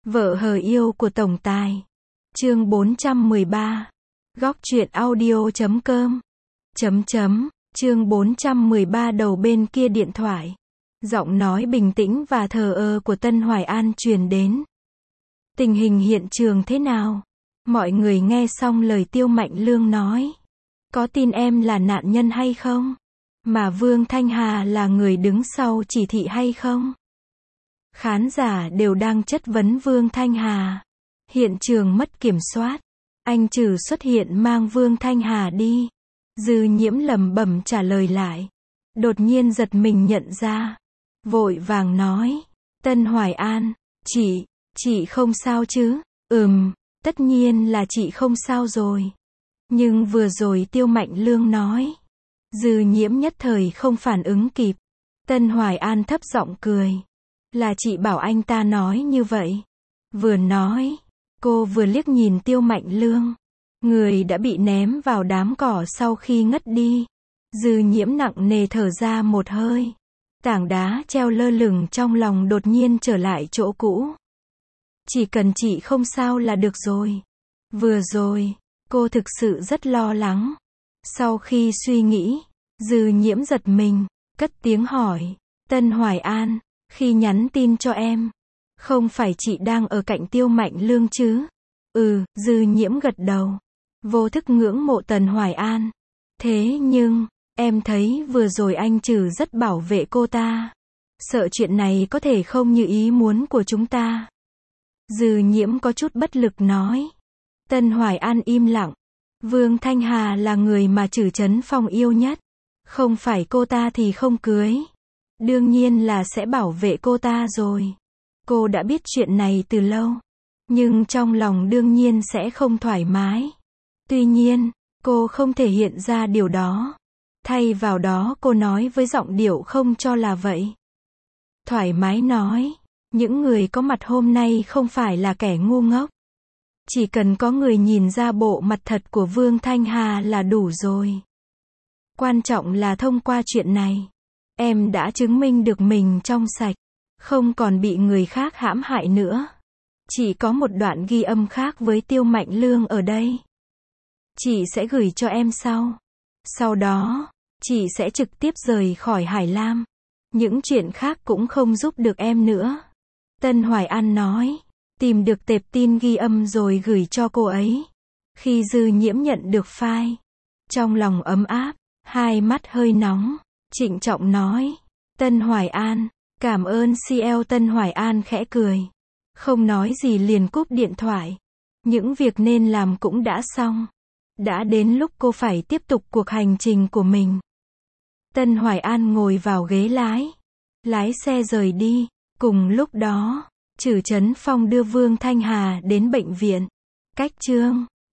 Vợ hờ yêu của tổng tài. Chương 413. Góc truyện audio.com. Chương 413 đầu bên kia điện thoại. Giọng nói bình tĩnh và thờ ơ của Tân Hoài An truyền đến. Tình hình hiện trường thế nào? Mọi người nghe xong lời Tiêu Mạnh Lương nói. Có tin em là nạn nhân hay không? Mà Vương Thanh Hà là người đứng sau chỉ thị hay không? Khán giả đều đang chất vấn Vương Thanh Hà. Hiện trường mất kiểm soát. Anh Trừ xuất hiện mang Vương Thanh Hà đi. Dư Nhiễm lẩm bẩm trả lời lại. Đột nhiên giật mình nhận ra. Vội vàng nói. Tân Hoài An, chị không sao chứ? Tất nhiên là chị không sao rồi. Nhưng vừa rồi Tiêu Mạnh Lương nói. Dư Nhiễm nhất thời không phản ứng kịp. Tân Hoài An thấp giọng cười. Là chị bảo anh ta nói như vậy. Vừa nói, cô vừa liếc nhìn Tiêu Mạnh Lương. Người đã bị ném vào đám cỏ sau khi ngất đi. Dư Nhiễm nặng nề thở ra một hơi. Tảng đá treo lơ lửng trong lòng đột nhiên trở lại chỗ cũ. Chỉ cần chị không sao là được rồi. Vừa rồi, cô thực sự rất lo lắng. Sau khi suy nghĩ, Dư Nhiễm giật mình, cất tiếng hỏi. Tân Hoài An, khi nhắn tin cho em, không phải chị đang ở cạnh Tiêu Mạnh Lương chứ? Dư Nhiễm gật đầu. Vô thức ngưỡng mộ Tân Hoài An. Thế nhưng, em thấy vừa rồi anh Trừ rất bảo vệ cô ta. Sợ chuyện này có thể không như ý muốn của chúng ta. Dư Nhiễm có chút bất lực nói. Tân Hoài An im lặng. Vương Thanh Hà là người mà Trừ Trấn Phong yêu nhất. Không phải cô ta thì không cưới. Đương nhiên là sẽ bảo vệ cô ta rồi. Cô đã biết chuyện này từ lâu. Nhưng trong lòng đương nhiên sẽ không thoải mái. Tuy nhiên, cô không thể hiện ra điều đó. Thay vào đó cô nói với giọng điệu không cho là vậy. Thoải mái nói. Những người có mặt hôm nay không phải là kẻ ngu ngốc. Chỉ cần có người nhìn ra bộ mặt thật của Vương Thanh Hà là đủ rồi. Quan trọng là thông qua chuyện này, em đã chứng minh được mình trong sạch, không còn bị người khác hãm hại nữa. Chị có một đoạn ghi âm khác với Tiêu Mạnh Lương ở đây. Chị sẽ gửi cho em sau. Sau đó, chị sẽ trực tiếp rời khỏi Hải Lam. Những chuyện khác cũng không giúp được em nữa. Tân Hoài An nói. Tìm được tệp tin ghi âm rồi gửi cho cô ấy. Khi Dư Nhiễm nhận được file, trong lòng ấm áp, hai mắt hơi nóng, trịnh trọng nói. Tân Hoài An, cảm ơn CL. Tân Hoài An khẽ cười. Không nói gì liền cúp điện thoại. Những việc nên làm cũng đã xong. Đã đến lúc cô phải tiếp tục cuộc hành trình của mình. Tân Hoài An ngồi vào ghế lái. Lái xe rời đi. Cùng lúc đó, Trừ Trấn Phong đưa Vương Thanh Hà đến bệnh viện. Cách chương